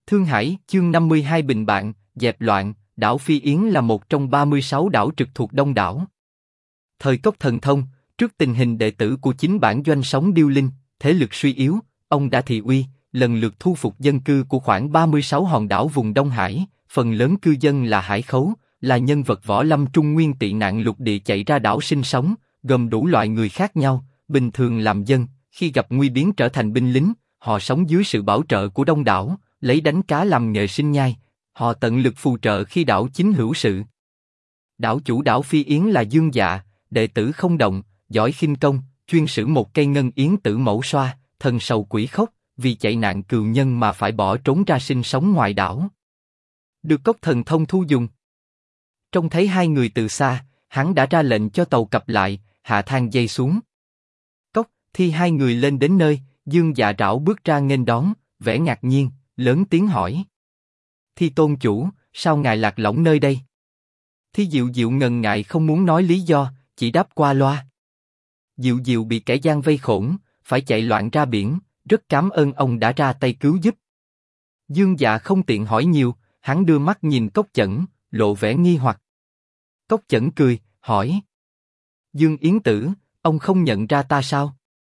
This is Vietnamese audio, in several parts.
Thương Hải, chương 52 bình bạn, dẹp loạn, đảo Phi Yến là một trong 36 đảo trực thuộc Đông đảo. Thời Cốc Thần Thông, trước tình hình đệ tử của chính bản doanh sống điêu linh, thế lực suy yếu, ông đã thị uy, lần lượt thu phục dân cư của khoảng 36 hòn đảo vùng Đông Hải, phần lớn cư dân là hải khấu, là nhân vật võ lâm trung nguyên tị nạn lục địa chạy ra đảo sinh sống, gồm đủ loại người khác nhau, bình thường làm dân, khi gặp nguy biến trở thành binh lính, họ sống dưới sự bảo trợ của đông đảo, lấy đánh cá làm nghề sinh nhai, họ tận lực phù trợ khi đảo chính hữu sự. Đảo chủ đảo Phi Yến là Dương Dạ, đệ tử không động, giỏi khinh công, chuyên sử một cây ngân yến tử mẫu xoa, thần sầu quỷ khóc, vì chạy nạn cừu nhân mà phải bỏ trốn ra sinh sống ngoài đảo. Được Cốc Thần Thông thu dùng. Trông thấy hai người từ xa, hắn đã ra lệnh cho tàu cập lại, hạ thang dây xuống. Cốc, Thi hai người lên đến nơi, Dương Dạ rảo bước ra nghênh đón, vẻ ngạc nhiên, lớn tiếng hỏi: Thi tôn chủ, sao ngài lạc lõng nơi đây? Thi Diệu Diệu ngần ngại không muốn nói lý do, chỉ đáp qua loa: Diệu Diệu bị kẻ gian vây khốn, phải chạy loạn ra biển, rất cảm ơn ông đã ra tay cứu giúp. Dương Dạ không tiện hỏi nhiều, hắn đưa mắt nhìn Cốc Chẩn, lộ vẻ nghi hoặc. Cốc Chẩn cười, hỏi: Dương Yến Tử, ông không nhận ra ta sao?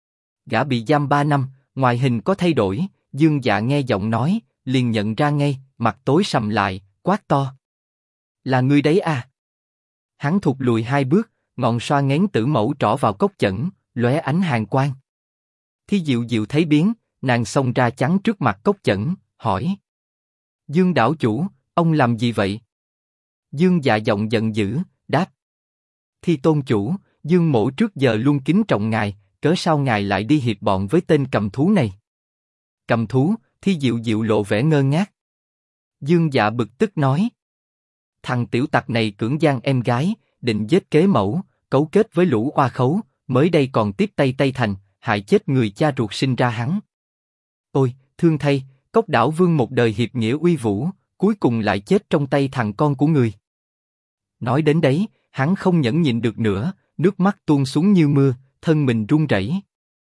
Gã bị giam 3 năm, ngoại hình có thay đổi. Dương Dạ nghe giọng nói, liền nhận ra ngay, mặt tối sầm lại, quát to: Là ngươi đấy à? Hắn thụt lùi 2 bước, ngọn xoa ngén tử mẫu trỏ vào Cốc Chẩn, lóe ánh hàn quang. Thi Diệu Diệu thấy biến, nàng xông ra chắn trước mặt Cốc Chẩn, hỏi: Dương đảo chủ, ông làm gì vậy? Dương Dạ giọng giận dữ, đáp: Thi tôn chủ, Dương mỗ trước giờ luôn kính trọng ngài, cớ sao ngài lại đi hiệp bọn với tên cầm thú này? Cầm thú? Thi Diệu Diệu lộ vẻ ngơ ngác. Dương Dạ bực tức nói: Thằng tiểu tặc này cưỡng gian em gái, định giết kế mẫu, cấu kết với lũ oa khấu, mới đây còn tiếp tay Tây Thành, hại chết người cha ruột sinh ra hắn. Ôi, thương thay, Cốc đảo vương một đời hiệp nghĩa uy vũ, cuối cùng lại chết trong tay thằng con của người. Nói đến đấy, hắn không nhẫn nhịn được nữa, nước mắt tuôn xuống như mưa, thân mình run rẩy.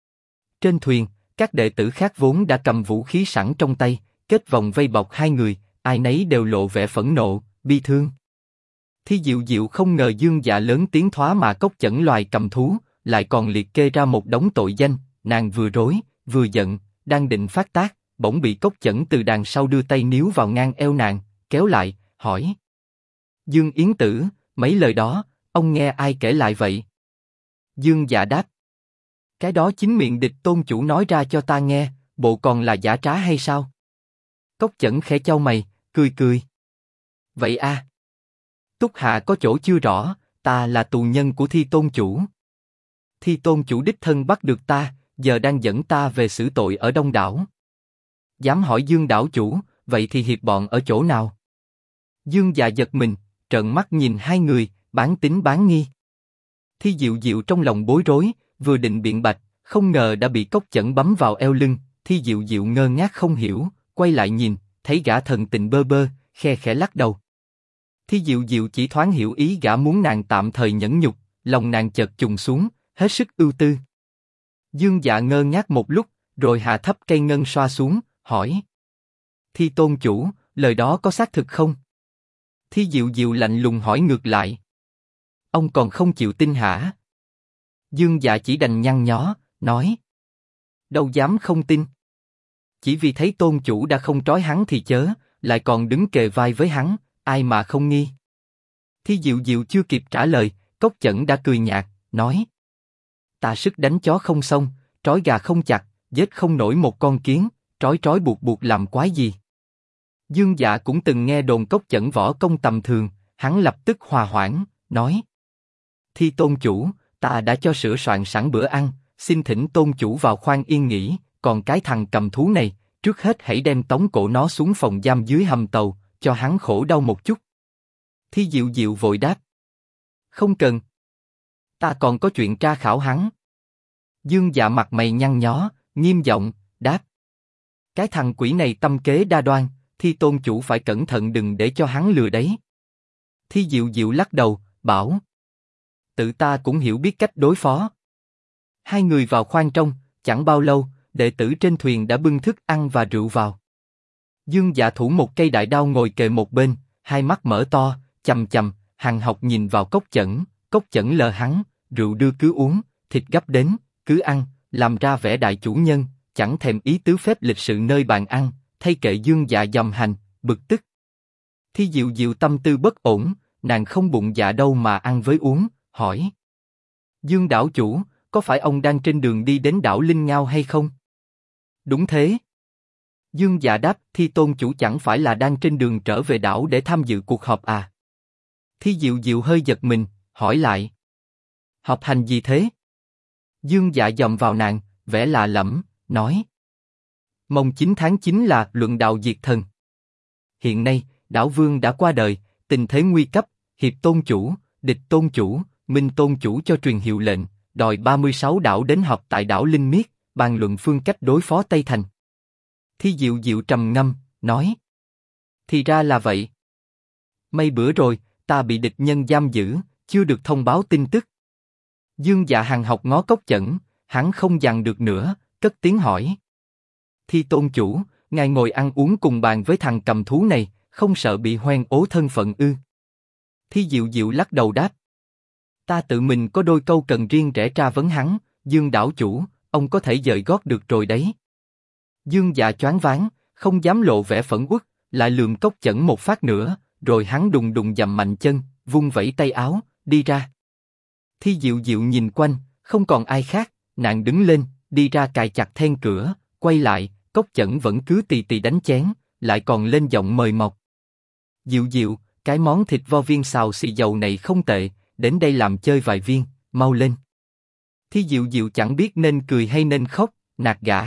Trên thuyền, các đệ tử khác vốn đã cầm vũ khí sẵn trong tay, kết vòng vây bọc hai người, ai nấy đều lộ vẻ phẫn nộ, bi thương. Thi Diệu Diệu không ngờ Dương Dạ lớn tiếng thoá mà Cốc Chẩn loài cầm thú, lại còn liệt kê ra một đống tội danh. Nàng vừa rối, vừa giận, đang định phát tác, bỗng bị Cốc Chẩn từ đằng sau đưa tay níu vào ngang eo nàng, kéo lại, hỏi: Dương Yến Tử, mấy lời đó, ông nghe ai kể lại vậy? Dương Dạ đáp: Cái đó chính miệng địch tôn chủ nói ra cho ta nghe, bộ còn là giả trá hay sao? Cốc Chẩn khẽ chau mày, cười cười. Vậy a? Túc hạ có chỗ chưa rõ, ta là tù nhân của Thi tôn chủ. Thi tôn chủ đích thân bắt được ta, giờ đang dẫn ta về xử tội ở Đông đảo. Dám hỏi Dương đảo chủ, vậy thì hiệp bọn ở chỗ nào? Dương Dạ giật mình, trợn mắt nhìn hai người, bán tín bán nghi. Thi Diệu Diệu trong lòng bối rối, vừa định biện bạch, không ngờ đã bị Cốc Chẩn bấm vào eo lưng. Thi Diệu Diệu ngơ ngác không hiểu, quay lại nhìn, thấy gã thần tình bơ bơ, khe khẽ lắc đầu. Thi Diệu Diệu chỉ thoáng hiểu ý gã muốn nàng tạm thời nhẫn nhục, lòng nàng chợt trùng xuống, hết sức ưu tư. Dương Dạ ngơ ngác một lúc, rồi hạ thấp cây ngân xoa xuống, hỏi: Thi tôn chủ, lời đó có xác thực không? Thi Diệu Diệu lạnh lùng hỏi ngược lại: Ông còn không chịu tin hả? Dương Dạ chỉ đành nhăn nhó, nói: Đâu dám không tin. Chỉ vì thấy tôn chủ đã không trói hắn thì chớ, lại còn đứng kề vai với hắn, ai mà không nghi. Thi Diệu Diệu chưa kịp trả lời, Cốc Chẩn đã cười nhạt, nói: Ta sức đánh chó không xong, trói gà không chặt, giết không nổi một con kiến, trói trói buộc buộc làm quái gì? Dương Dạ cũng từng nghe đồn Cốc Chẩn võ công tầm thường, hắn lập tức hòa hoãn, nói: Thi tôn chủ, ta đã cho sửa soạn sẵn bữa ăn, xin thỉnh tôn chủ vào khoang yên nghỉ. Còn cái thằng cầm thú này, trước hết hãy đem tống cổ nó xuống phòng giam dưới hầm tàu, cho hắn khổ đau một chút. Thi Diệu Diệu vội đáp: Không cần. Ta còn có chuyện tra khảo hắn. Dương Dạ mặt mày nhăn nhó, nghiêm giọng đáp: Cái thằng quỷ này tâm kế đa đoan, Thi tôn chủ phải cẩn thận đừng để cho hắn lừa đấy. Thi Diệu Diệu lắc đầu, bảo: Tự ta cũng hiểu biết cách đối phó. Hai người vào khoang trong, chẳng bao lâu, đệ tử trên thuyền đã bưng thức ăn và rượu vào. Dương Dạ thủ một cây đại đao ngồi kề một bên, hai mắt mở to, chằm chằm, Hàn Học nhìn vào Cốc Chẩn lờ hắn, rượu đưa cứ uống, thịt gấp đến, cứ ăn, làm ra vẻ đại chủ nhân, chẳng thèm ý tứ phép lịch sự nơi bàn ăn, thay kệ Dương Dạ dòm hành, bực tức. Thi Diệu Diệu tâm tư bất ổn, nàng không bụng dạ đâu mà ăn với uống, hỏi. Dương đảo chủ, có phải ông đang trên đường đi đến đảo Linh Ngao hay không? Đúng thế. Dương Dạ đáp, Thi tôn chủ chẳng phải là đang trên đường trở về đảo để tham dự cuộc họp à? Thi Diệu Diệu hơi giật mình, hỏi lại. Họp hành gì thế? Dương Dạ dòm vào nàng, vẻ lạ lẫm, nói. Mồng 9 tháng 9 là luận đạo diệt thần. Hiện nay, đảo vương đã qua đời, tình thế nguy cấp, hiệp tôn chủ, địch tôn chủ, minh tôn chủ cho truyền hiệu lệnh, đòi 36 đảo đến họp tại đảo Linh Miết, bàn luận phương cách đối phó Tây Thành. Thi Diệu Diệu trầm ngâm, nói. Thì ra là vậy. Mấy bữa rồi, ta bị địch nhân giam giữ, chưa được thông báo tin tức. Dương Dạ Hàn Học ngó Cốc Chẩn, hắn không dằn được nữa, cất tiếng hỏi. Thi tôn chủ, ngài ngồi ăn uống cùng bàn với thằng cầm thú này, không sợ bị hoen ố thân phận ư? Thi Diệu Diệu lắc đầu đáp. Ta tự mình có đôi câu cần riêng rẽ tra vấn hắn, Dương đảo chủ, ông có thể dời gót được rồi đấy. Dương Dạ choáng váng, không dám lộ vẻ phẫn uất, lại lườm Cốc Chẩn một phát nữa, rồi hắn đùng đùng dầm mạnh chân, vung vẩy tay áo, đi ra. Thi Diệu Diệu nhìn quanh, không còn ai khác, nàng đứng lên, đi ra cài chặt then cửa, quay lại, Cốc Chẩn vẫn cứ tì tì đánh chén, lại còn lên giọng mời mọc. Diệu Diệu, cái món thịt vo viên xào xì dầu này không tệ, đến đây làm chơi vài viên, mau lên. Thi Diệu Diệu chẳng biết nên cười hay nên khóc, nạt gã.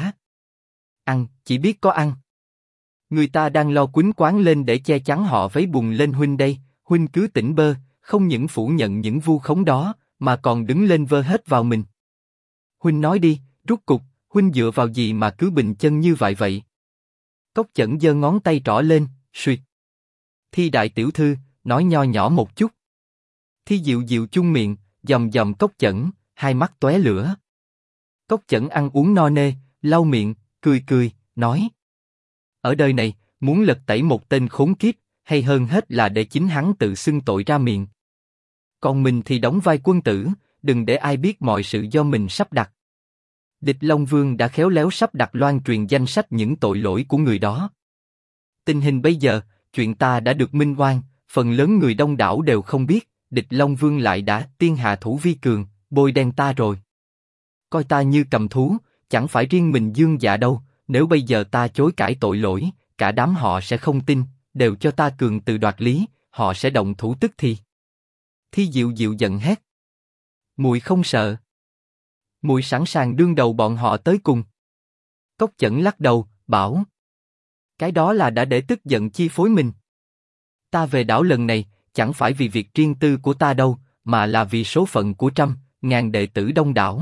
Ăn, chỉ biết có ăn. Người ta đang lo quýnh quán lên để che chắn họ vấy bùn lên huynh đây, huynh cứ tỉnh bơ, không những phủ nhận những vu khống đó, mà còn đứng lên vơ hết vào mình. Huynh nói đi, rút cục, huynh dựa vào gì mà cứ bình chân như vậy? Cốc Chẩn giơ ngón tay trỏ lên, suýt. Thi đại tiểu thư, nói nho nhỏ một chút. Thi Diệu Diệu chung miệng, dòm dòm Cốc Chẩn, hai mắt tóe lửa. Cốc Chẩn ăn uống no nê, lau miệng, cười, nói. Ở đời này, muốn lật tẩy một tên khốn kiếp, hay hơn hết là để chính hắn tự xưng tội ra miệng. Còn mình thì đóng vai quân tử, đừng để ai biết mọi sự do mình sắp đặt. Địch Long Vương đã khéo léo sắp đặt loan truyền danh sách những tội lỗi của người đó. Tình hình bây giờ, chuyện ta đã được minh oan, phần lớn người đông đảo đều không biết, Địch Long Vương lại đã tiên hạ thủ vi cường, bôi đen ta rồi. Coi ta như cầm thú, chẳng phải riêng mình Dương Dạ đâu, nếu bây giờ ta chối cãi tội lỗi, cả đám họ sẽ không tin, đều cho ta cường từ đoạt lý, họ sẽ động thủ tức thì. Thi Diệu Diệu giận hét. Muội không sợ. Muội sẵn sàng đương đầu bọn họ tới cùng. Cốc Chẩn lắc đầu, bảo. Cái đó là đã để tức giận chi phối mình. Ta về đảo lần này, chẳng phải vì việc riêng tư của ta đâu, mà là vì số phận của trăm, ngàn đệ tử đông đảo.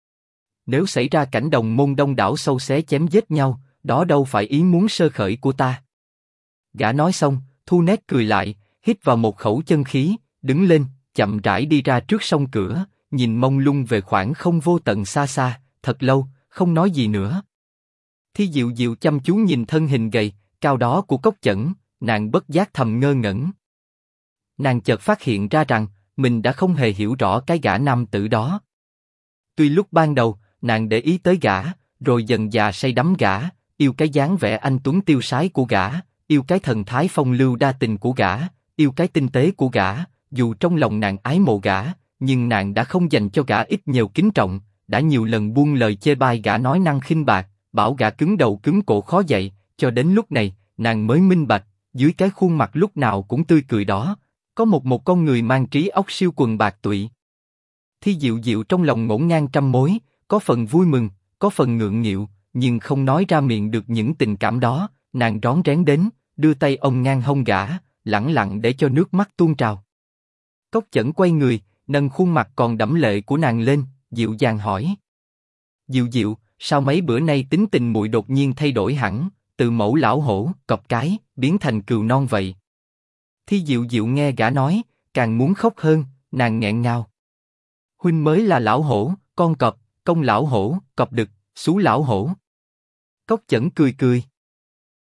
Nếu xảy ra cảnh đồng môn đông đảo sâu xé chém giết nhau, đó đâu phải ý muốn sơ khởi của ta. Gã nói xong, thu nét cười lại, hít vào một khẩu chân khí, đứng lên, chậm rãi đi ra trước song cửa, nhìn mông lung về khoảng không vô tận xa xa, thật lâu, không nói gì nữa. Thi Diệu Diệu chăm chú nhìn thân hình gầy, cao đó của Cốc Chẩn, nàng bất giác thầm ngơ ngẩn. Nàng chợt phát hiện ra rằng, mình đã không hề hiểu rõ cái gã nam tử đó. Tuy lúc ban đầu, nàng để ý tới gã, rồi dần dà say đắm gã, yêu cái dáng vẻ anh tuấn tiêu sái của gã, yêu cái thần thái phong lưu đa tình của gã, yêu cái tinh tế của gã. Dù trong lòng nàng ái mộ gã, nhưng nàng đã không dành cho gã ít nhiều kính trọng, đã nhiều lần buông lời chê bai gã nói năng khinh bạc, bảo gã cứng đầu cứng cổ khó dậy, cho đến lúc này, nàng mới minh bạch, dưới cái khuôn mặt lúc nào cũng tươi cười đó, có một con người mang trí óc siêu quần bạc tụy. Thi Diệu Diệu trong lòng ngổn ngang trăm mối, có phần vui mừng, có phần ngượng nghịu, nhưng không nói ra miệng được những tình cảm đó, nàng rón rén đến, đưa tay ôm ngang hông gã, lẳng lặng để cho nước mắt tuôn trào. Cốc Chẩn quay người, nâng khuôn mặt còn đẫm lệ của nàng lên, dịu dàng hỏi. Diệu Diệu, sao mấy bữa nay tính tình muội đột nhiên thay đổi hẳn, từ mẫu lão hổ, cọp cái, biến thành cừu non vậy? Thi Diệu Diệu nghe gã nói, càng muốn khóc hơn, nàng nghẹn ngào. Huynh mới là lão hổ, con cọp, công lão hổ, cọp đực, xú lão hổ. Cốc Chẩn cười.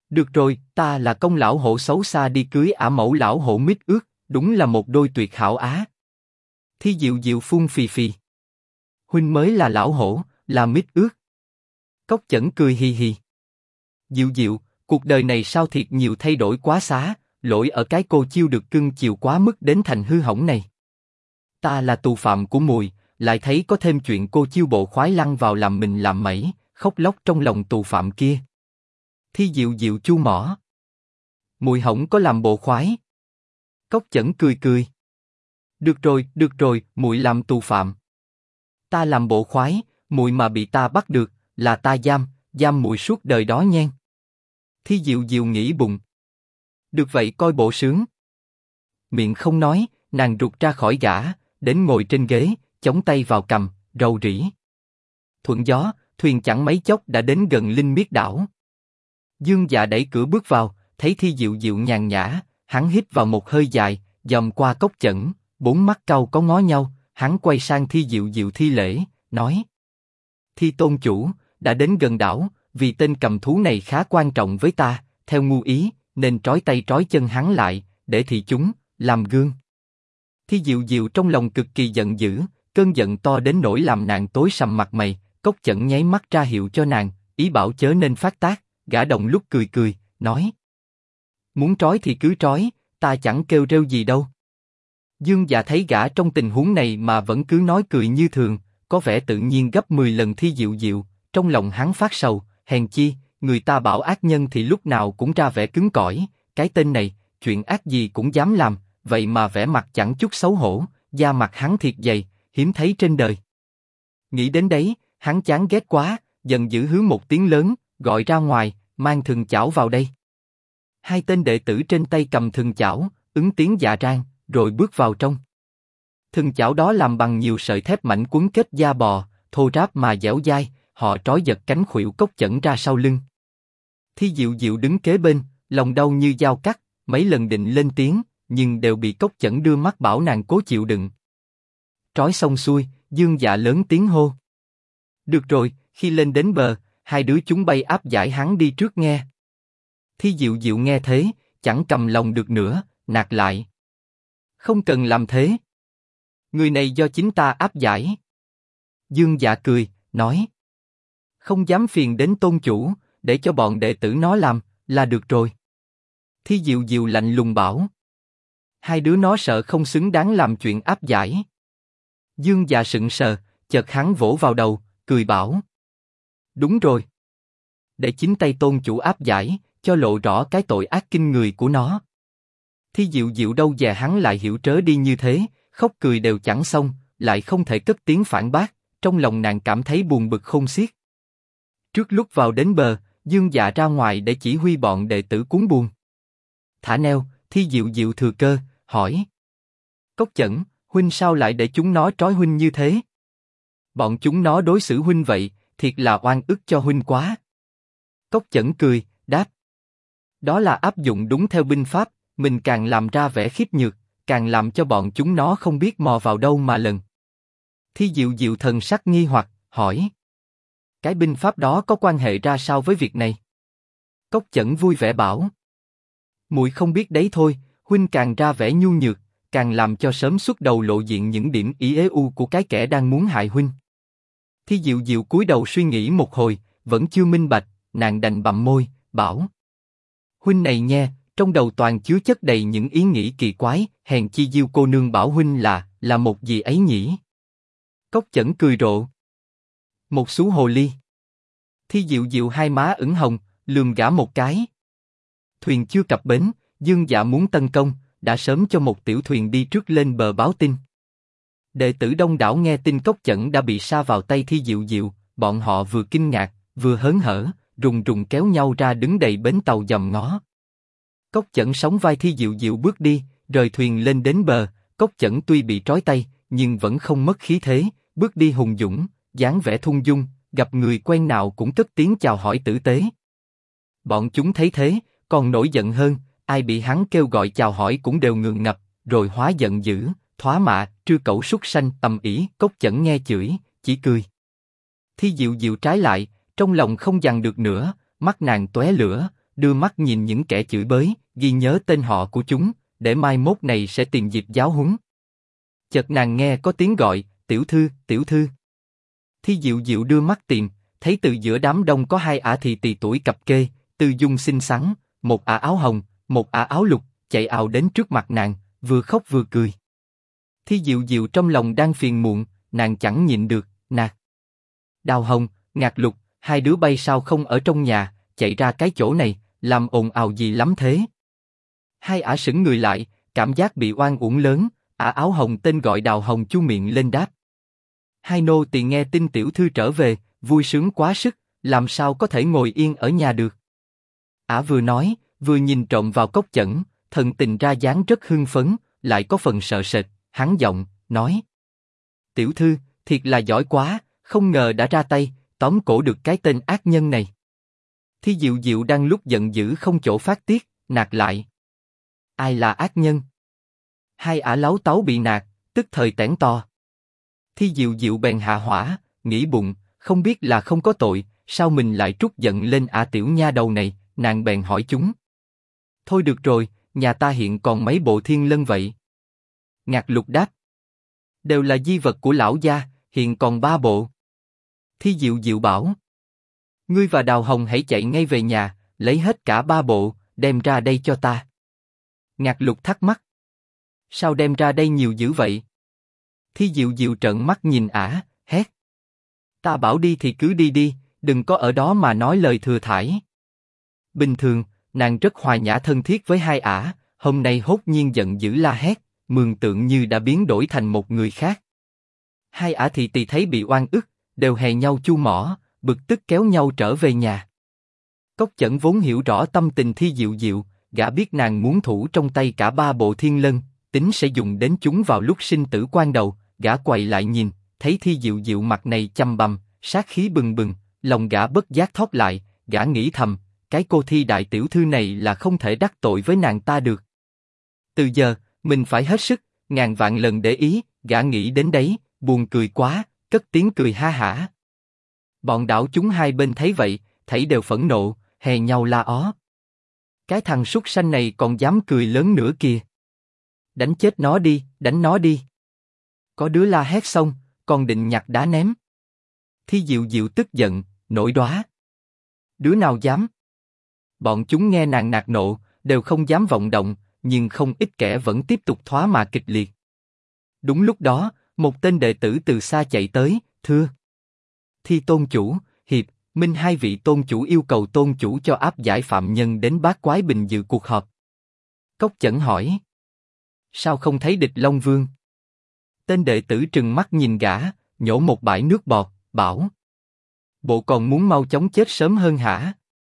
Được rồi, ta là công lão hộ xấu xa đi cưới ả mẫu lão hộ mít ướt, đúng là một đôi tuyệt hảo á. Thi Diệu Diệu phun phì phì. Huynh mới là lão hổ, là mít ướt. Cốc Chẩn cười hì hì. Diệu Diệu, cuộc đời này sao thiệt nhiều thay đổi quá xá, lỗi ở cái cô chiêu được cưng chiều quá mức đến thành hư hỏng này. Ta là tù phạm của mùi, lại thấy có thêm chuyện cô chiêu bộ khoái lăn vào làm mình làm mẩy, khóc lóc trong lòng tù phạm kia. Thi Diệu Diệu chu mỏ. Mùi hổng có làm bộ khoái. Cốc Chẩn cười cười. Được rồi, mùi làm tù phạm. Ta làm bộ khoái, mùi mà bị ta bắt được, là ta giam mùi suốt đời đó nhen. Thi Diệu Diệu nghĩ bụng. Được vậy coi bộ sướng. Miệng không nói, nàng rụt ra khỏi gã, đến ngồi trên ghế, chống tay vào cằm, rầu rĩ. Thuận gió, thuyền chẳng mấy chốc đã đến gần Linh Miết đảo. Dương Dạ đẩy cửa bước vào, thấy Thi Diệu Diệu nhàn nhã, hắn hít vào một hơi dài, dòm qua Cốc Chẩn, bốn mắt cau có ngó nhau, hắn quay sang Thi Diệu Diệu thi lễ, nói: Thi tôn chủ, đã đến gần đảo, vì tên cầm thú này khá quan trọng với ta, theo ngu ý, nên trói tay trói chân hắn lại, để thị chúng làm gương. Thi Diệu Diệu trong lòng cực kỳ giận dữ, cơn giận to đến nỗi làm nàng tối sầm mặt mày. Cốc Chẩn nháy mắt ra hiệu cho nàng, ý bảo chớ nên phát tác. Gã đồng lúc cười cười, nói: Muốn trói thì cứ trói, ta chẳng kêu rêu gì đâu. Dương Dạ thấy gã trong tình huống này mà vẫn cứ nói cười như thường, có vẻ tự nhiên gấp 10 lần Thi Diệu Diệu, trong lòng hắn phát sầu, hèn chi, người ta bảo ác nhân thì lúc nào cũng ra vẻ cứng cỏi, cái tên này, chuyện ác gì cũng dám làm, vậy mà vẻ mặt chẳng chút xấu hổ, da mặt hắn thiệt dày, hiếm thấy trên đời. Nghĩ đến đấy, hắn chán ghét quá, giận dữ hứ một tiếng lớn, gọi ra ngoài, mang thừng chảo vào đây. Hai tên đệ tử trên tay cầm thừng chảo, ứng tiếng dạ rang, rồi bước vào trong. Thừng chảo đó làm bằng nhiều sợi thép mảnh quấn kết da bò, thô ráp mà dẻo dai, họ trói giật cánh khuỷu Cốc Chẩn ra sau lưng. Thi Diệu Diệu đứng kế bên, lòng đau như dao cắt, mấy lần định lên tiếng, nhưng đều bị Cốc Chẩn đưa mắt bảo nàng cố chịu đựng. Trói xong xuôi, Dương Dạ lớn tiếng hô: Được rồi, khi lên đến bờ, hai đứa chúng bay áp giải hắn đi trước nghe. Thi Diệu Diệu nghe thế, chẳng cầm lòng được nữa, nạt lại: Không cần làm thế. Người này do chính ta áp giải. Dương Dạ cười, nói: Không dám phiền đến tôn chủ, để cho bọn đệ tử nó làm, là được rồi. Thi Diệu Diệu lạnh lùng bảo: Hai đứa nó sợ không xứng đáng làm chuyện áp giải. Dương Dạ sững sờ, chợt hắn vỗ vào đầu, cười bảo: Đúng rồi. Để chính tay tôn chủ áp giải, cho lộ rõ cái tội ác kinh người của nó. Thi Diệu Diệu đâu dè hắn lại hiểu trớ đi như thế, khóc cười đều chẳng xong, lại không thể cất tiếng phản bác, trong lòng nàng cảm thấy buồn bực khôn xiết. Trước lúc vào đến bờ, Dương Dạ ra ngoài để chỉ huy bọn đệ tử cuốn buồm. Thả neo, Thi Diệu Diệu thừa cơ, hỏi: Cốc Chẩn, huynh sao lại để chúng nó trói huynh như thế? Bọn chúng nó đối xử huynh vậy, thiệt là oan ức cho huynh quá. Cốc Chẩn cười, đáp: Đó là áp dụng đúng theo binh pháp, mình càng làm ra vẻ khiếp nhược, càng làm cho bọn chúng nó không biết mò vào đâu mà lần. Thi Diệu Diệu thần sắc nghi hoặc, hỏi: Cái binh pháp đó có quan hệ ra sao với việc này? Cốc Chẩn vui vẻ bảo: Muội không biết đấy thôi, huynh càng ra vẻ nhu nhược, càng làm cho sớm xuất đầu lộ diện những điểm ý ế u của cái kẻ đang muốn hại huynh. Thi Diệu Diệu cúi đầu suy nghĩ một hồi, vẫn chưa minh bạch, nàng đành bặm môi, bảo: Huynh này nghe, trong đầu toàn chứa chất đầy những ý nghĩ kỳ quái, hèn chi Diêu cô nương bảo huynh là một gì ấy nhỉ? Cốc Chẩn cười rộ: Một xú hồ ly. Thi Diệu Diệu hai má ửng hồng, lườm gã một cái. Thuyền chưa cập bến, Dương Dạ muốn tấn công, đã sớm cho một tiểu thuyền đi trước lên bờ báo tin. Đệ tử đông đảo nghe tin Cốc Chẩn đã bị sa vào tay Thi Diệu Diệu, bọn họ vừa kinh ngạc, vừa hớn hở, rùng rùng kéo nhau ra đứng đầy bến tàu dòm ngó. Cốc Chẩn sóng vai Thi Diệu Diệu bước đi, rời thuyền lên đến bờ. Cốc Chẩn tuy bị trói tay, nhưng vẫn không mất khí thế, bước đi hùng dũng, dáng vẻ thung dung, gặp người quen nào cũng cất tiếng chào hỏi tử tế. Bọn chúng thấy thế, còn nổi giận hơn, ai bị hắn kêu gọi chào hỏi cũng đều ngượng ngập, rồi hóa giận dữ, thóa mạ, trư cẩu súc sanh tầm ỷ. Cốc Chẩn nghe chửi, chỉ cười. Thi Diệu Diệu trái lại, trong lòng không dằn được nữa, mắt nàng tóe lửa, đưa mắt nhìn những kẻ chửi bới, ghi nhớ tên họ của chúng, để mai mốt này sẽ tìm dịp giáo huấn. Chợt nàng nghe có tiếng gọi, tiểu thư, tiểu thư. Thi Diệu Diệu đưa mắt tìm, thấy từ giữa đám đông có hai ả thì tỳ tuổi cập kê, tư dung xinh xắn, một ả áo hồng, một ả áo lục, chạy ào đến trước mặt nàng, vừa khóc vừa cười. Thi Diệu Diệu trong lòng đang phiền muộn, nàng chẳng nhịn được, nạt. Đào Hồng, Ngạc Lục, hai đứa bay sao không ở trong nhà, chạy ra cái chỗ này, làm ồn ào gì lắm thế? Hai ả sững người lại, cảm giác bị oan uổng lớn, ả áo hồng tên gọi Đào Hồng chu miệng lên đáp. Hai nô tỳ nghe tin tiểu thư trở về, vui sướng quá sức, làm sao có thể ngồi yên ở nhà được? Ả vừa nói, vừa nhìn trộm vào Cốc Chẩn, thần tình ra dáng rất hưng phấn, lại có phần sợ sệt, hắn giọng, nói. Tiểu thư, thiệt là giỏi quá, không ngờ đã ra tay, tóm cổ được cái tên ác nhân này. Thi Diệu Diệu đang lúc giận dữ không chỗ phát tiết, nạt lại. Ai là ác nhân? Hai ả láu táu bị nạt, tức thời tẻn to. Thi Diệu Diệu bèn hạ hỏa, nghĩ bụng, không biết là không có tội, sao mình lại trút giận lên ả tiểu nha đầu này, nàng bèn hỏi chúng. Thôi được rồi, nhà ta hiện còn mấy bộ thiên lân vậy? Ngạc Lục đáp. Đều là di vật của lão gia, hiện còn 3 bộ. Thi Diệu Diệu bảo. Ngươi và Đào Hồng hãy chạy ngay về nhà, lấy hết cả 3 bộ, đem ra đây cho ta. Ngạc Lục thắc mắc. Sao đem ra đây nhiều dữ vậy? Thi Diệu Diệu trợn mắt nhìn ả, hét. Ta bảo đi thì cứ đi đi, đừng có ở đó mà nói lời thừa thãi. Bình thường, nàng rất hòa nhã thân thiết với hai ả, hôm nay hốt nhiên giận dữ la hét, mường tượng như đã biến đổi thành một người khác. Hai ả thì tỳ thấy bị oan ức, đều hè nhau chu mỏ, bực tức kéo nhau trở về nhà. Cốc Chẩn vốn hiểu rõ tâm tình Thi Diệu Diệu, gã biết nàng muốn thủ trong tay cả 3 bộ thiên lân, tính sẽ dùng đến chúng vào lúc sinh tử quan đầu. Gã quay lại nhìn, thấy Thi Diệu Diệu mặt này chăm bằm, sát khí bừng bừng, lòng gã bất giác thót lại, gã nghĩ thầm, cái cô Thi đại tiểu thư này là không thể đắc tội với nàng ta được. Từ giờ, mình phải hết sức, ngàn vạn lần để ý, gã nghĩ đến đấy, buồn cười quá, cất tiếng cười ha hả. Bọn đảo chúng hai bên thấy vậy, thảy đều phẫn nộ, hè nhau la ó. Cái thằng súc sanh này còn dám cười lớn nữa kìa. Đánh chết nó đi, đánh nó đi. Có đứa la hét xong, còn định nhặt đá ném. Thi Diệu Diệu tức giận, nổi đoá. Đứa nào dám? Bọn chúng nghe nàng nạt nộ, đều không dám vọng động, nhưng không ít kẻ vẫn tiếp tục thoá mạ kịch liệt. Đúng lúc đó, một tên đệ tử từ xa chạy tới, thưa. Thi tôn chủ, Hiệp, Minh hai vị tôn chủ yêu cầu tôn chủ cho áp giải phạm nhân đến Bát Quái Bình dự cuộc họp. Cốc Chẩn hỏi. Sao không thấy Địch Long Vương? Tên đệ tử trừng mắt nhìn gã, nhổ một bãi nước bọt, bảo. Bộ còn muốn mau chóng chết sớm hơn hả?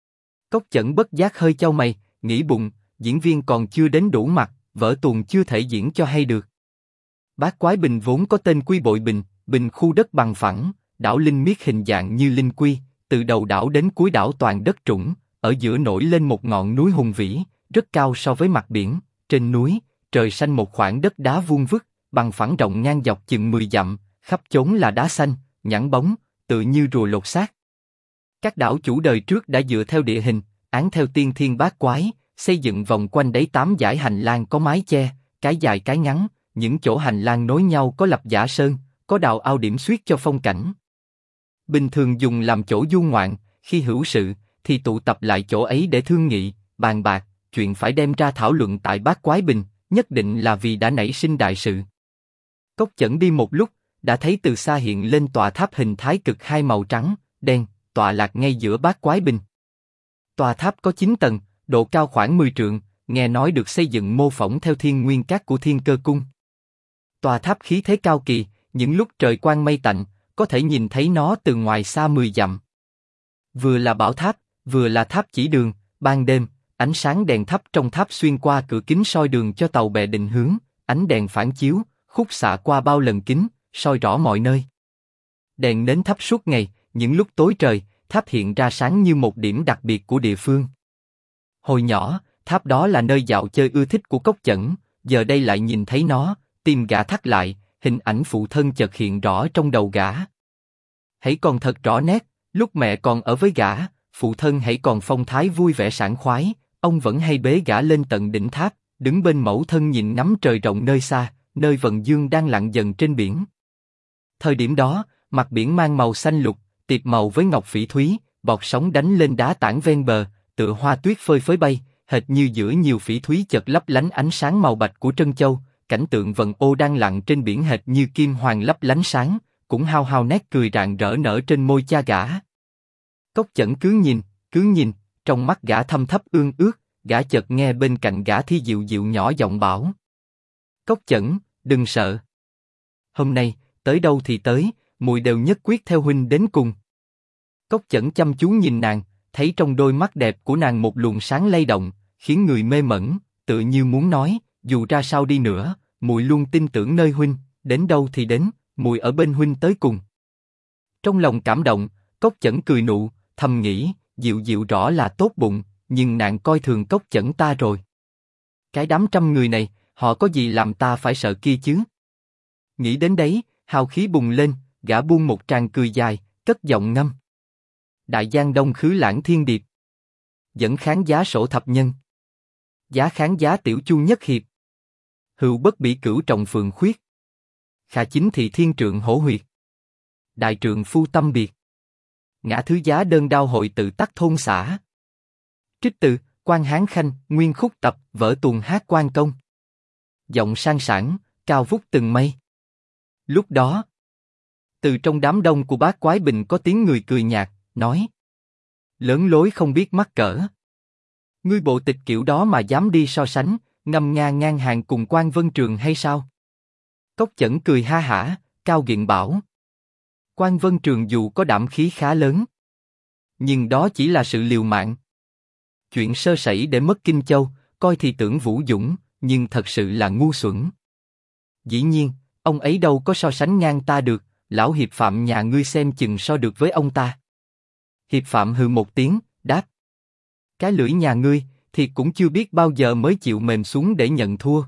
Cốc Chẩn bất giác hơi chau mày, nghĩ bụng, diễn viên còn chưa đến đủ mặt, vở tuồng chưa thể diễn cho hay được. Bát Quái Bình vốn có tên Quy Bội Bình, bình khu đất bằng phẳng, đảo linh miết hình dạng như linh quy, từ đầu đảo đến cuối đảo toàn đất trũng, ở giữa nổi lên một ngọn núi hùng vĩ, rất cao so với mặt biển. Trên núi, trời xanh một khoảng đất đá vuông vức, bằng phẳng rộng ngang dọc chừng 10 dặm, khắp chốn là đá xanh, nhẵn bóng, tựa như rùa lột xác. Các đảo chủ đời trước đã dựa theo địa hình, án theo tiên thiên bát quái, xây dựng vòng quanh đấy 8 dải hành lang có mái che, cái dài cái ngắn, những chỗ hành lang nối nhau có lập giả sơn, có đào ao điểm xuyết cho phong cảnh. Bình thường dùng làm chỗ du ngoạn, khi hữu sự, thì tụ tập lại chỗ ấy để thương nghị, bàn bạc, chuyện phải đem ra thảo luận tại Bát Quái Bình, nhất định là vì đã nảy sinh đại sự. Cốc Chẩn đi một lúc, đã thấy từ xa hiện lên tòa tháp hình thái cực hai màu trắng, đen, tọa lạc ngay giữa Bát Quái Bình. Tòa tháp có 9 tầng, độ cao khoảng 10 trượng, nghe nói được xây dựng mô phỏng theo thiên nguyên các của Thiên Cơ Cung. Tòa tháp khí thế cao kỳ, những lúc trời quang mây tạnh, có thể nhìn thấy nó từ ngoài xa 10 dặm. Vừa là bảo tháp, vừa là tháp chỉ đường, ban đêm, ánh sáng đèn thắp trong tháp xuyên qua cửa kính soi đường cho tàu bè định hướng, ánh đèn phản chiếu, khúc xạ qua bao lần kính, soi rõ mọi nơi. Đèn nến thắp suốt ngày, những lúc tối trời, tháp hiện ra sáng như một điểm đặc biệt của địa phương. Hồi nhỏ, tháp đó là nơi dạo chơi ưa thích của Cốc Chẩn, giờ đây lại nhìn thấy nó, tim gã thắt lại, hình ảnh phụ thân chợt hiện rõ trong đầu gã. Hãy còn thật rõ nét, lúc mẹ còn ở với gã, phụ thân hãy còn phong thái vui vẻ sảng khoái, ông vẫn hay bế gã lên tận đỉnh tháp, đứng bên mẫu thân nhìn ngắm trời rộng nơi xa, nơi vầng dương đang lặn dần trên biển. Thời điểm đó, mặt biển mang màu xanh lục, tiệp màu với ngọc phỉ thúy, bọt sóng đánh lên đá tảng ven bờ, tựa hoa tuyết phơi phới bay, hệt như giữa nhiều phỉ thúy chợt lấp lánh ánh sáng màu bạch của trân châu, cảnh tượng vần ô đang lặn trên biển hệt như kim hoàng lấp lánh sáng, cũng hao hao nét cười rạng rỡ nở trên môi cha gã. Cốc Chẩn cứ nhìn, trong mắt gã thâm thấp ương ước, gã chợt nghe bên cạnh gã Thi Diệu Diệu nhỏ giọng bảo: Cốc Chẩn, đừng sợ. Hôm nay, tới đâu thì tới, muội đều nhất quyết theo huynh đến cùng. Cốc Chẩn chăm chú nhìn nàng, thấy trong đôi mắt đẹp của nàng một luồng sáng lay động, khiến người mê mẩn, tựa như muốn nói, dù ra sao đi nữa, muội luôn tin tưởng nơi huynh, đến đâu thì đến, muội ở bên huynh tới cùng. Trong lòng cảm động, Cốc Chẩn cười nụ, thầm nghĩ, Diệu Diệu rõ là tốt bụng, nhưng nàng coi thường Cốc Chẩn ta rồi. Cái đám trăm người này, họ có gì làm ta phải sợ kia chứ? Nghĩ đến đấy, hào khí bùng lên, gã buông một tràng cười dài, cất giọng ngâm: Đại giang đông khứ lãng thiên điệp, dẫn kháng giá sổ thập nhân, giá kháng giá tiểu chu nhất hiệp, hữu bất bỉ cửu trọng phượng khuyết, khả chính thị thiên trượng hổ huyệt, đại trượng phu tâm biệt, ngã thứ giá đơn đao hội tự tắc thôn xã. Trích từ Quan Hán Khanh, nguyên khúc tập, vở tuồng hát quan công. Giọng sang sảng, cao vút từng mây. Lúc đó, từ trong đám đông của Bát Quái Bình có tiếng người cười nhạt, nói: Lớn lối không biết mắc cỡ. Ngươi bộ tịch kiểu đó mà dám đi so sánh, ngâm nga ngang hàng cùng Quan Vân Trường hay sao? Cốc Chẩn cười ha hả, cao giọng bảo: Quan Vân Trường dù có đảm khí khá lớn, nhưng đó chỉ là sự liều mạng. Chuyện sơ sẩy để mất Kinh Châu, coi thì tưởng vũ dũng, nhưng thật sự là ngu xuẩn. Dĩ nhiên, ông ấy đâu có so sánh ngang ta được, lão hiệp Phạm nhà ngươi xem chừng so được với ông ta. Hiệp Phạm hừ một tiếng, đáp: Cái lưỡi nhà ngươi, thì cũng chưa biết bao giờ mới chịu mềm xuống để nhận thua.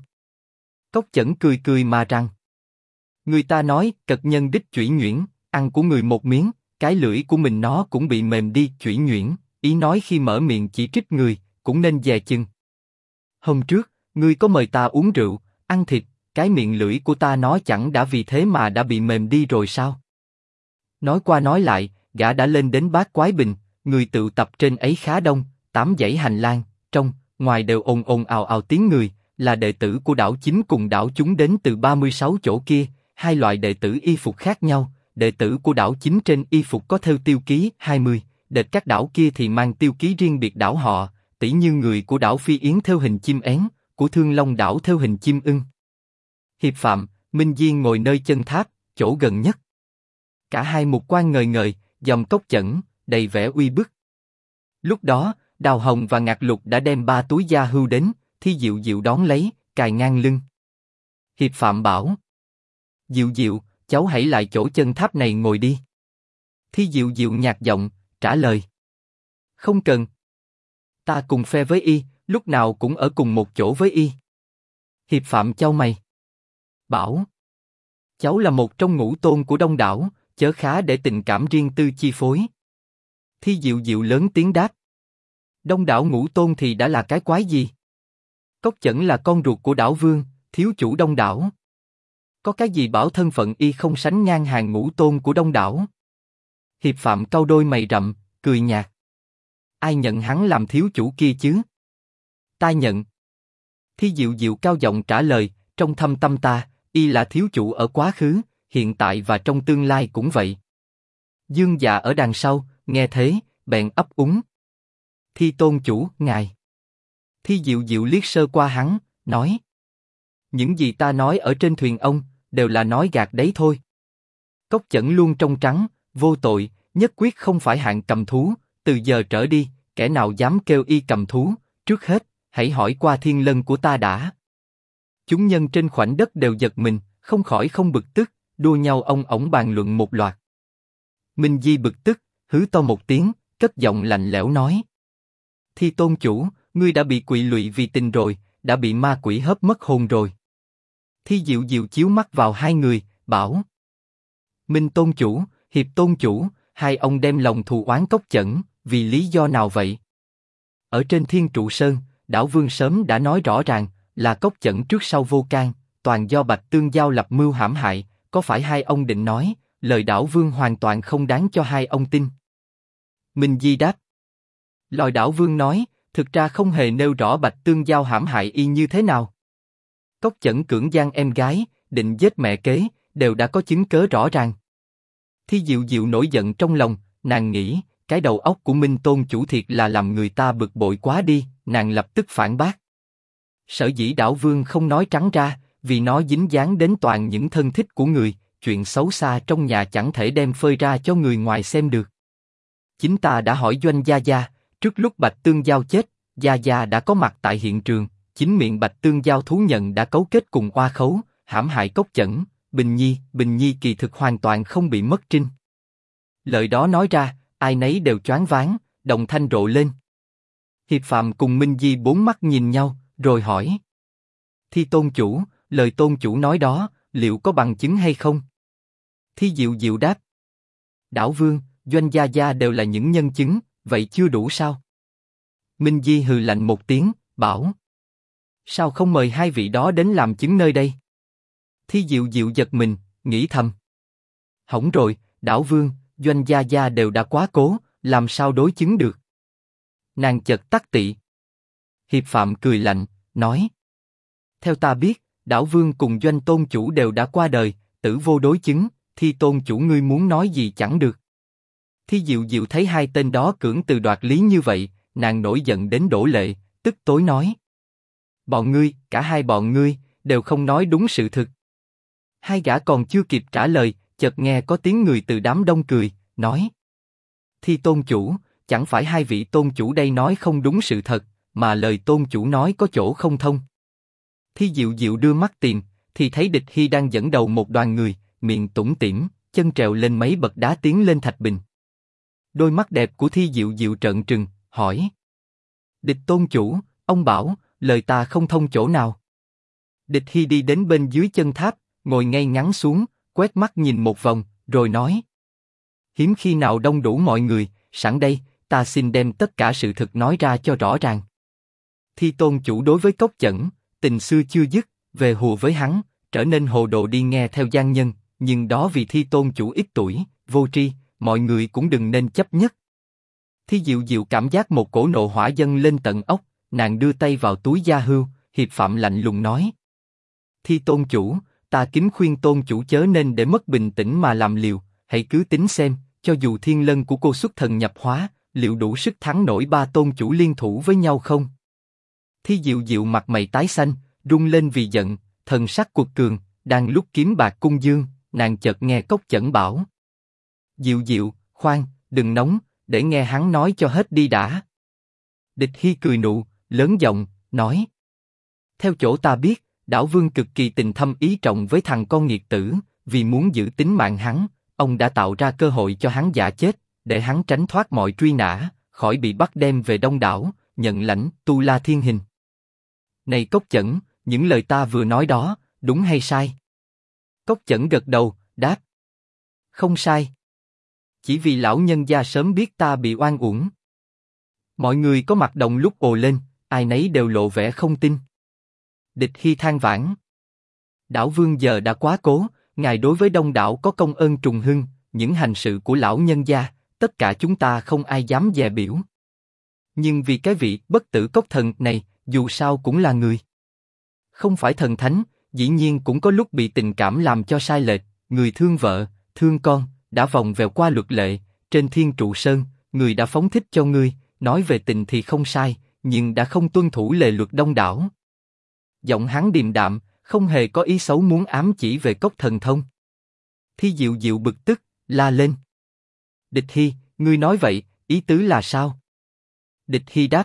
Cốc Chẩn cười cười mà rằng: Người ta nói, cật nhân đích chủy nhuyễn, ăn của người một miếng, cái lưỡi của mình nó cũng bị mềm đi, chủy nhuyễn, ý nói khi mở miệng chỉ trích người, cũng nên dè chừng. Hôm trước, ngươi có mời ta uống rượu, ăn thịt, cái miệng lưỡi của ta nó chẳng đã vì thế mà đã bị mềm đi rồi sao? Nói qua nói lại, gã đã lên đến Bát Quái Bình, người tụ tập trên ấy khá đông, 8 dãy hành lang, trong, ngoài đều ồn ồn ào ào tiếng người, là đệ tử của đảo chính cùng đảo chúng đến từ 36 chỗ kia, hai loại đệ tử y phục khác nhau, đệ tử của đảo chính trên y phục có thêu tiêu ký 20, đệt các đảo kia thì mang tiêu ký riêng biệt đảo họ, tỉ như người của đảo Phi Yến thêu hình chim én, của Thương Long đảo thêu hình chim ưng. Hiệp Phạm, Minh Diên ngồi nơi chân tháp, chỗ gần nhất. Cả hai mục quan ngời ngời, dòng Cốc Chẩn, đầy vẻ uy bức. Lúc đó, Đào Hồng và Ngạc Lục đã đem 3 túi gia hưu đến, Thi Diệu Diệu đón lấy, cài ngang lưng. Hiệp Phạm bảo: Diệu Diệu, cháu hãy lại chỗ chân tháp này ngồi đi. Thi Diệu Diệu nhạt giọng, trả lời: Không cần. Ta cùng phe với y, lúc nào cũng ở cùng một chỗ với y. Hiệp Phạm chau mày, bảo: Cháu là một trong ngũ tôn của Đông đảo, chớ khá để tình cảm riêng tư chi phối. Thi Diệu Diệu lớn tiếng đáp: Đông đảo ngũ tôn thì đã là cái quái gì? Cốc Chẩn là con ruột của đảo vương, thiếu chủ Đông đảo. Có cái gì bảo thân phận y không sánh ngang hàng ngũ tôn của Đông đảo? Hiệp Phạm cau đôi mày rậm, cười nhạt: Ai nhận hắn làm thiếu chủ kia chứ? Ta nhận. Thi Diệu Diệu cao giọng trả lời, trong thâm tâm ta, y là thiếu chủ ở quá khứ, hiện tại và trong tương lai cũng vậy. Dương Dạ ở đằng sau, nghe thế, bèn ấp úng: Thi tôn chủ, ngài. Thi Diệu Diệu liếc sơ qua hắn, nói: Những gì ta nói ở trên thuyền ông, đều là nói gạt đấy thôi. Cốc Chẩn luôn trong trắng, vô tội, nhất quyết không phải hạng cầm thú, từ giờ trở đi, kẻ nào dám kêu y cầm thú, trước hết, hãy hỏi qua thiên lân của ta đã. Chúng nhân trên khoảnh đất đều giật mình, không khỏi không bực tức, đua nhau ông ổng bàn luận một loạt. Minh Di bực tức, hứ to một tiếng, cất giọng lạnh lẽo nói: Thi tôn chủ, ngươi đã bị quỵ lụy vì tình rồi, đã bị ma quỷ hớp mất hồn rồi. Thi Diệu Diệu chiếu mắt vào hai người, bảo: Minh tôn chủ, Hiệp tôn chủ, hai ông đem lòng thù oán Cốc Chẩn, vì lý do nào vậy? Ở trên Thiên Trụ Sơn, Đảo Vương sớm đã nói rõ ràng, là Cốc Chẩn trước sau vô can, toàn do Bạch Tương Giao lập mưu hãm hại, có phải hai ông định nói, lời Đảo Vương hoàn toàn không đáng cho hai ông tin? Minh Di đáp. Lôi Đảo Vương nói, thực ra không hề nêu rõ Bạch Tương Giao hãm hại y như thế nào. Cốc Chẩn cưỡng gian em gái, định giết mẹ kế, đều đã có chứng cớ rõ ràng. Thi Diệu Diệu nổi giận trong lòng, nàng nghĩ, cái đầu óc của Minh Tôn chủ thiệt là làm người ta bực bội quá đi, nàng lập tức phản bác. Sở dĩ Đảo Vương không nói trắng ra, vì nó dính dáng đến toàn những thân thích của người, chuyện xấu xa trong nhà chẳng thể đem phơi ra cho người ngoài xem được. Chính ta đã hỏi Doanh Gia Gia, trước lúc Bạch Tương Giao chết, Gia Gia đã có mặt tại hiện trường, chính miệng Bạch Tương Giao thú nhận đã cấu kết cùng Oa Khấu, hãm hại Cốc Chẩn, Bình Nhi kỳ thực hoàn toàn không bị mất trinh. Lời đó nói ra, ai nấy đều choáng váng, đồng thanh rộ lên. Hiệp Phạm cùng Minh Di bốn mắt nhìn nhau, rồi hỏi. Thi Tôn chủ, lời Tôn chủ nói đó, liệu có bằng chứng hay không? Thi Diệu Diệu đáp. Đảo Vương, Doanh Gia Gia đều là những nhân chứng, vậy chưa đủ sao? Minh Di hừ lạnh một tiếng, bảo. Sao không mời hai vị đó đến làm chứng nơi đây? Thi Diệu Diệu giật mình, nghĩ thầm. Hỏng rồi, Đảo Vương, Doanh Gia Gia đều đã quá cố, làm sao đối chứng được? Nàng chợt tắt tị. Hiệp Phạm cười lạnh, nói. Theo ta biết, Đảo Vương cùng Doanh Tôn chủ đều đã qua đời, tử vô đối chứng, Thi Tôn chủ ngươi muốn nói gì chẳng được. Thi Diệu Diệu thấy hai tên đó cưỡng từ đoạt lý như vậy, nàng nổi giận đến đổ lệ, tức tối nói. Bọn ngươi, cả hai bọn ngươi, đều không nói đúng sự thực. Hai gã còn chưa kịp trả lời, chợt nghe có tiếng người từ đám đông cười, nói. Thi Tôn chủ, chẳng phải hai vị tôn chủ đây nói không đúng sự thật, mà lời tôn chủ nói có chỗ không thông. Thi Diệu Diệu đưa mắt tìm, thì thấy Địch Hy đang dẫn đầu một đoàn người, miệng tủm tỉm, chân trèo lên mấy bậc đá tiến lên thạch bình. Đôi mắt đẹp của Thi Diệu Diệu trợn trừng, hỏi. Địch tôn chủ, ông bảo, lời ta không thông chỗ nào. Địch Hy đi đến bên dưới chân tháp, ngồi ngay ngắn xuống, quét mắt nhìn một vòng, rồi nói. Hiếm khi nào đông đủ mọi người, sẵn đây, ta xin đem tất cả sự thực nói ra cho rõ ràng. Thi Tôn chủ đối với Cốc Chẩn, tình xưa chưa dứt, về hùa với hắn, trở nên hồ đồ đi nghe theo gian nhân, nhưng đó vì Thi Tôn chủ ít tuổi, vô tri, mọi người cũng đừng nên chấp nhất. Thi Diệu Diệu cảm giác một cổ nộ hỏa dâng lên tận óc, nàng đưa tay vào túi da hưu, Hiệp Phạm lạnh lùng nói. Thi Tôn chủ, ta kính khuyên Tôn chủ chớ nên để mất bình tĩnh mà làm liều, hãy cứ tính xem, cho dù thiên lân của cô xuất thần nhập hóa, liệu đủ sức thắng nổi ba tôn chủ liên thủ với nhau không? Thi Diệu Diệu mặt mày tái xanh, rung lên vì giận, thần sắc cuột cường, đang lúc kiếm bạc cung dương, nàng chợt nghe Cốc Chẩn bảo. Diệu Diệu, khoan, đừng nóng, để nghe hắn nói cho hết đi đã. Địch Hy cười nụ, lớn giọng, nói. Theo chỗ ta biết, Đảo Vương cực kỳ tình thâm ý trọng với thằng con nghiệt tử, vì muốn giữ tính mạng hắn, ông đã tạo ra cơ hội cho hắn giả chết, để hắn tránh thoát mọi truy nã, khỏi bị bắt đem về Đông Đảo, nhận lãnh Tu La Thiên Hình. Này Cốc Chẩn, những lời ta vừa nói đó, đúng hay sai? Cốc Chẩn gật đầu, đáp. Không sai. Chỉ vì lão nhân gia sớm biết ta bị oan uổng. Mọi người có mặt đồng lúc ồ lên, ai nấy đều lộ vẻ không tin. Địch Hy than vãn. Đảo Vương giờ đã quá cố, ngài đối với Đông Đảo có công ơn trùng hưng, những hành sự của lão nhân gia, tất cả chúng ta không ai dám dè biểu. Nhưng vì cái vị bất tử cốc thần này, dù sao cũng là người. Không phải thần thánh, dĩ nhiên cũng có lúc bị tình cảm làm cho sai lệch, người thương vợ, thương con, đã vòng vèo qua luật lệ, trên Thiên Trụ Sơn, người đã phóng thích cho ngươi, nói về tình thì không sai, nhưng đã không tuân thủ lề luật Đông Đảo. Giọng hắn điềm đạm, không hề có ý xấu muốn ám chỉ về cốc thần thông. Thi Diệu Diệu bực tức, la lên. Địch Hy, ngươi nói vậy, ý tứ là sao? Địch Hy đáp.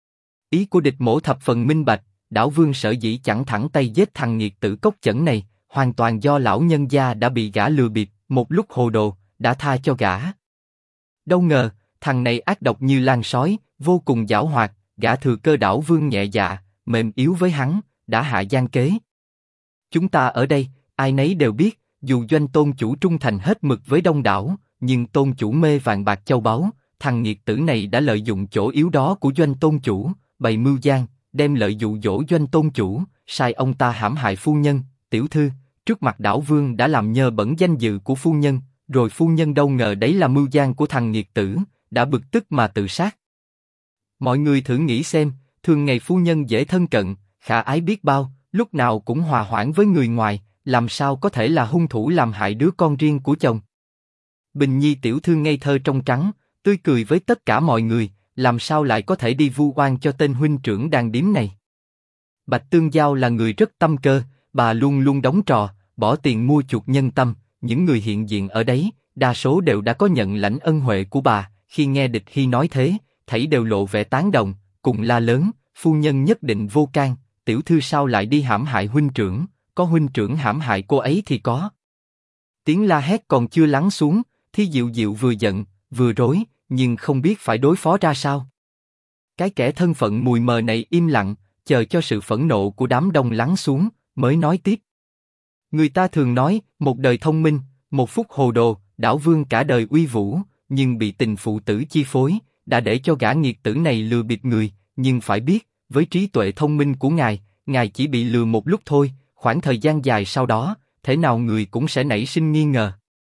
Ý của địch mổ thập phần minh bạch, Đảo Vương sở dĩ chẳng thẳng tay giết thằng nghiệt tử Cốc Chẩn này, hoàn toàn do lão nhân gia đã bị gã lừa bịp, một lúc hồ đồ, đã tha cho gã. Đâu ngờ, thằng này ác độc như lan sói, vô cùng giảo hoạt, gã thừa cơ Đảo Vương nhẹ dạ, mềm yếu với hắn, đã hạ gian kế. Chúng ta ở đây, ai nấy đều biết, dù Doanh tôn chủ trung thành hết mực với Đông Đảo, nhưng tôn chủ mê vàng bạc châu báu, thằng nghiệt tử này đã lợi dụng chỗ yếu đó của Doanh tôn chủ, bày mưu gian, đem lợi dụ dỗ Doanh tôn chủ, sai ông ta hãm hại phu nhân, tiểu thư, trước mặt đảo vương đã làm nhơ bẩn danh dự của phu nhân, rồi phu nhân đâu ngờ đấy là mưu gian của thằng nghiệt tử, đã bực tức mà tự sát. Mọi người thử nghĩ xem, thường ngày phu nhân dễ thân cận, khả ái biết bao, lúc nào cũng hòa hoãn với người ngoài, làm sao có thể là hung thủ làm hại đứa con riêng của chồng. Bình Nhi tiểu thư ngây thơ trong trắng, tươi cười với tất cả mọi người, làm sao lại có thể đi vu oan cho tên huynh trưởng đàn điếm này. Bạch Tương Giao là người rất tâm cơ, bà luôn luôn đóng trò, bỏ tiền mua chuộc nhân tâm, những người hiện diện ở đấy, đa số đều đã có nhận lãnh ân huệ của bà, khi nghe Địch Hy nói thế, thảy đều lộ vẻ tán đồng, cùng la lớn, phu nhân nhất định vô can, tiểu thư sao lại đi hãm hại huynh trưởng, có huynh trưởng hãm hại cô ấy thì có. Tiếng la hét còn chưa lắng xuống, Thi Diệu Diệu vừa giận, vừa rối, nhưng không biết phải đối phó ra sao. Cái kẻ thân phận mùi mờ này im lặng, chờ cho sự phẫn nộ của đám đông lắng xuống, mới nói tiếp. Người ta thường nói, một đời thông minh, một phút hồ đồ, đảo vương cả đời uy vũ, nhưng bị tình phụ tử chi phối, đã để cho gã nghiệt tử này lừa bịp người, nhưng phải biết, với trí tuệ thông minh của ngài chỉ bị lừa một lúc thôi, khoảng thời gian dài sau đó, thế nào người cũng sẽ nảy sinh nghi ngờ.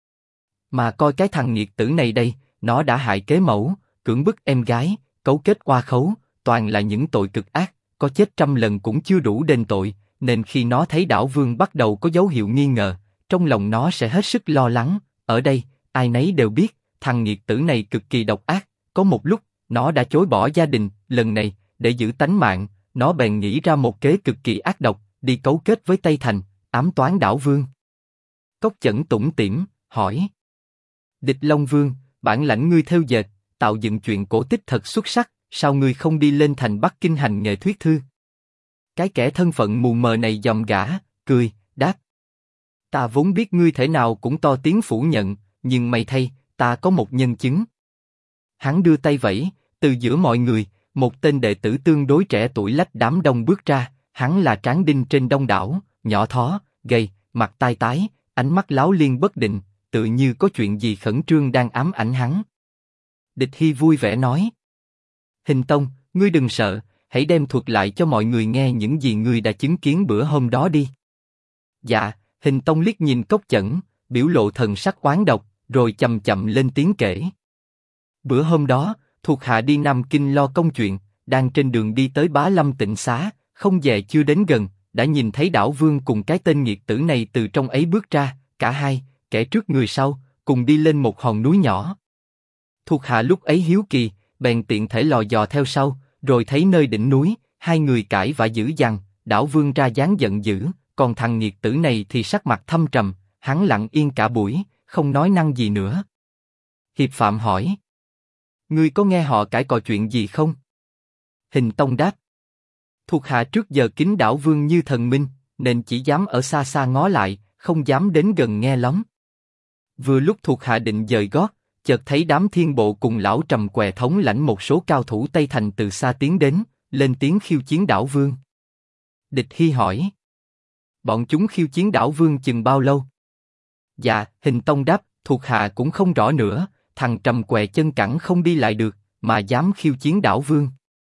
Mà coi cái thằng nghiệt tử này đây, nó đã hại kế mẫu, cưỡng bức em gái, cấu kết oa khấu, toàn là những tội cực ác, có chết 100 lần cũng chưa đủ đền tội, nên khi nó thấy đảo vương bắt đầu có dấu hiệu nghi ngờ, trong lòng nó sẽ hết sức lo lắng. Ở đây, ai nấy đều biết, thằng nghiệt tử này cực kỳ độc ác, có một lúc, nó đã chối bỏ gia đình, lần này, để giữ tánh mạng, nó bèn nghĩ ra một kế cực kỳ ác độc, đi cấu kết với Tây Thành, ám toán đảo vương. Cốc Chẩn tủm tỉm, hỏi. Địch Long Vương, bản lãnh ngươi thêu dệt, tạo dựng chuyện cổ tích thật xuất sắc, sao ngươi không đi lên thành Bắc Kinh hành nghề thuyết thư? Cái kẻ thân phận mù mờ này dòm gã, cười, đáp. Ta vốn biết ngươi thể nào cũng to tiếng phủ nhận, nhưng may thay, ta có một nhân chứng. Hắn đưa tay vẫy, từ giữa mọi người, một tên đệ tử tương đối trẻ tuổi lách đám đông bước ra, hắn là tráng đinh trên đông đảo, nhỏ thó, gầy, mặt tai tái, ánh mắt láo liên bất định, tự như có chuyện gì khẩn trương đang ám ảnh hắn. Địch Hy vui vẻ nói. Hình Tông, ngươi đừng sợ, hãy đem thuật lại cho mọi người nghe những gì ngươi đã chứng kiến bữa hôm đó đi. Dạ, Hình Tông liếc nhìn Cốc Chẩn, biểu lộ thần sắc oán độc, rồi chậm chậm lên tiếng kể. Bữa hôm đó, thuộc hạ đi Nam Kinh lo công chuyện, đang trên đường đi tới Bá Lâm Tịnh Xá, không về chưa đến gần, đã nhìn thấy đảo vương cùng cái tên nghiệt tử này từ trong ấy bước ra, cả hai, kẻ trước người sau, cùng đi lên một hòn núi nhỏ. Thuộc hạ lúc ấy hiếu kỳ, bèn tiện thể lò dò theo sau, rồi thấy nơi đỉnh núi, hai người cãi vã dữ dằn, đảo vương ra dáng giận dữ, còn thằng nghiệt tử này thì sắc mặt thâm trầm, hắn lặng yên cả buổi, không nói năng gì nữa. Hiệp Phạm hỏi. Ngươi có nghe họ cãi cọ chuyện gì không? Hình Tông đáp. Thuộc hạ trước giờ kính đảo vương như thần minh, nên chỉ dám ở xa xa ngó lại, không dám đến gần nghe lắm. Vừa lúc thuộc hạ định dời gót, chợt thấy đám thiên bộ cùng lão Trầm què thống lãnh một số cao thủ Tây Thành từ xa tiến đến, lên tiếng khiêu chiến đảo vương. Địch Hy hỏi. Bọn chúng khiêu chiến đảo vương chừng bao lâu? Dạ, Hình Tông đáp, thuộc hạ cũng không rõ nữa, thằng Trầm què chân cẳng không đi lại được, mà dám khiêu chiến đảo vương.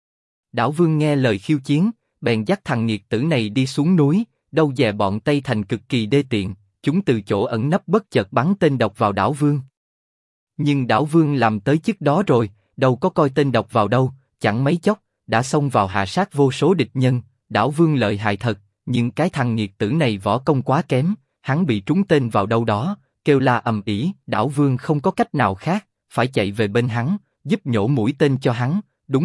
Đảo vương nghe lời khiêu chiến, bèn dắt thằng nghiệt tử này đi xuống núi, đâu dè bọn Tây Thành cực kỳ đê tiện, chúng từ chỗ ẩn nấp bất chợt bắn tên độc vào đảo vương. Nhưng đảo vương làm tới chức đó rồi, đâu có coi tên độc vào đâu, chẳng mấy chốc, đã xông vào hạ sát vô số địch nhân, đảo vương lợi hại thật, nhưng cái thằng nghiệt tử này võ công quá kém, hắn bị trúng tên vào đâu đó, kêu la ầm ĩ, đảo vương không có cách nào khác, phải chạy về bên hắn, giúp nhổ mũi tên cho hắn, đúng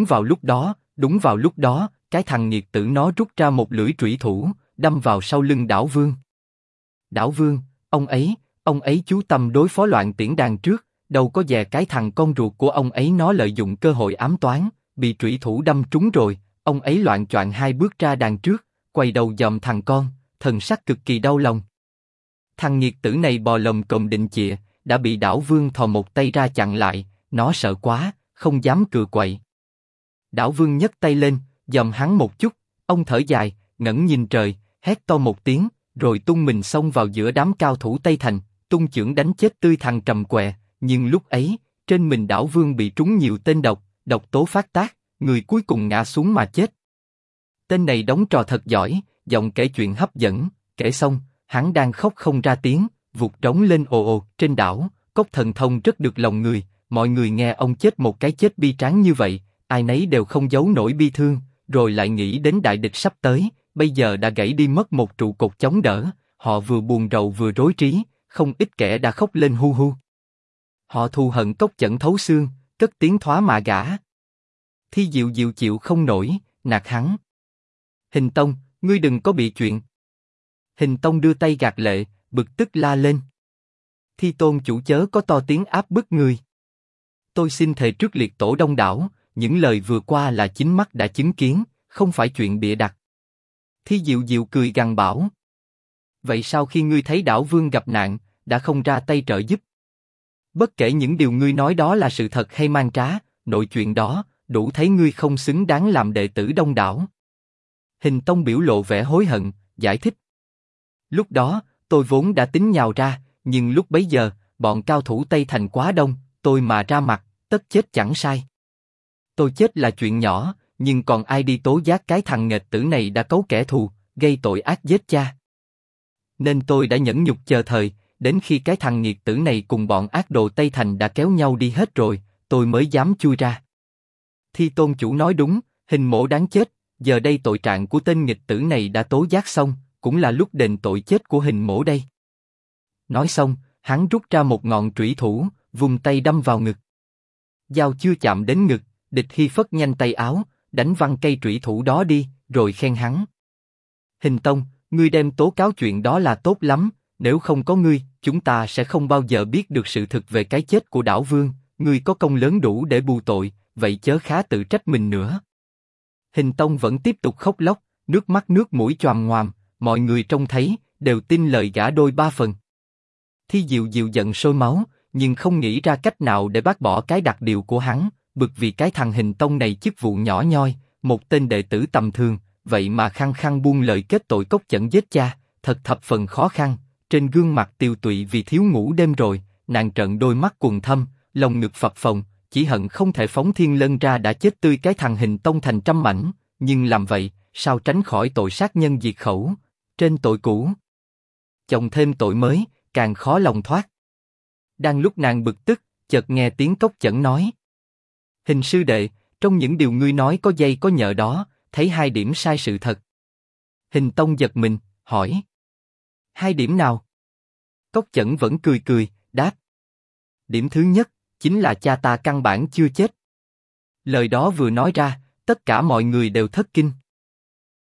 vào lúc đó, cái thằng nghiệt tử nó rút ra một lưỡi trủy thủ, đâm vào sau lưng đảo vương. Đảo vương, ông ấy chú tâm đối phó Loạn Tiễn đàn trước, đâu có dè cái thằng con ruột của ông ấy nó lợi dụng cơ hội ám toán, bị trủy thủ đâm trúng rồi, ông ấy loạng choạng hai bước ra đàn trước, quay đầu dòm thằng con, thần sắc cực kỳ đau lòng. Thằng nghiệt tử này bò lồm cồm định chịa, đã bị đảo vương thò một tay ra chặn lại, nó sợ quá, không dám cựa quậy. Đảo vương nhấc tay lên, dòm hắn một chút, ông thở dài, ngẩng nhìn trời, hét to một tiếng, rồi tung mình xông vào giữa đám cao thủ Tây Thành, tung chưởng đánh chết tươi thằng Trầm què. Nhưng lúc ấy, trên mình đảo vương bị trúng nhiều tên độc, độc tố phát tác, người cuối cùng ngã xuống mà chết. Tên này đóng trò thật giỏi, giọng kể chuyện hấp dẫn, kể xong, hắn đang khóc không ra tiếng, vụt trống lên ồ ồ. Trên đảo, Cốc Thần Thông rất được lòng người, mọi người nghe ông chết một cái chết bi tráng như vậy, ai nấy đều không giấu nổi bi thương, rồi lại nghĩ đến đại địch sắp tới, bây giờ đã gãy đi mất một trụ cột chống đỡ, họ vừa buồn rầu vừa rối trí, không ít kẻ đã khóc lên hu hu. Họ thù hận Cốc Chẩn thấu xương, cất tiếng thoá mạ gã. Thi Diệu Diệu chịu không nổi, nạt hắn. Hình Tông, ngươi đừng có bị chuyện. Hình Tông đưa tay gạt lệ, bực tức la lên. Thi Tôn chủ chớ có to tiếng áp bức người. Tôi xin thề trước liệt tổ đông đảo, những lời vừa qua là chính mắt đã chứng kiến, không phải chuyện bịa đặt. Thi Diệu Diệu cười gằn bảo. Vậy sao khi ngươi thấy đảo vương gặp nạn, đã không ra tay trợ giúp? Bất kể những điều ngươi nói đó là sự thật hay mang trá, nội chuyện đó, đủ thấy ngươi không xứng đáng làm đệ tử đông đảo. Hình Tông biểu lộ vẻ hối hận, giải thích. Lúc đó, tôi vốn đã tính nhào ra, nhưng lúc bấy giờ, bọn cao thủ Tây Thành quá đông, tôi mà ra mặt, tất chết chẳng sai. Tôi chết là chuyện nhỏ, nhưng còn ai đi tố giác cái thằng nghịch tử này đã cấu kẻ thù, gây tội ác giết cha. Nên tôi đã nhẫn nhục chờ thời, đến khi cái thằng nghiệt tử này cùng bọn ác đồ Tây Thành đã kéo nhau đi hết rồi, tôi mới dám chui ra. Thi Tôn chủ nói đúng, Hình Mỗ đáng chết, giờ đây tội trạng của tên nghịch tử này đã tố giác xong, cũng là lúc đền tội chết của Hình Mỗ đây. Nói xong, hắn rút ra một ngọn trủy thủ, vùng tay đâm vào ngực. Dao chưa chạm đến ngực, Địch Hy phất nhanh tay áo, đánh văng cây trủy thủ đó đi, rồi khen hắn. Hình Tông, ngươi đem tố cáo chuyện đó là tốt lắm, nếu không có ngươi, chúng ta sẽ không bao giờ biết được sự thực về cái chết của đảo vương, ngươi có công lớn đủ để bù tội, vậy chớ khá tự trách mình nữa. Hình Tông vẫn tiếp tục khóc lóc, nước mắt nước mũi choàm ngoàm, mọi người trông thấy, đều tin lời gã đôi ba phần. Thi Diệu Diệu giận sôi máu, nhưng không nghĩ ra cách nào để bác bỏ cái đặc điều của hắn, bực vì cái thằng Hình Tông này chức vụ nhỏ nhoi, một tên đệ tử tầm thường, vậy mà khăng khăng buông lời kết tội Cốc Chẩn giết cha, thật thập phần khó khăn. Trên gương mặt tiều tụy vì thiếu ngủ đêm rồi, nàng trợn đôi mắt quầng thâm, lòng ngực phập phồng, chỉ hận không thể phóng thiên lân ra đã chết tươi cái thằng Hình Tông thành trăm mảnh, nhưng làm vậy, sao tránh khỏi tội sát nhân diệt khẩu, trên tội cũ. Chồng thêm tội mới, càng khó lòng thoát. Đang lúc nàng bực tức, chợt nghe tiếng Cốc Chẩn nói. Hình sư đệ, trong những điều ngươi nói có dây có nhợ đó, thấy hai điểm sai sự thật. Hình Tông giật mình, hỏi. Hai điểm nào? Cốc Chẩn vẫn cười cười, đáp. Điểm thứ nhất, chính là cha ta căn bản chưa chết. Lời đó vừa nói ra, tất cả mọi người đều thất kinh.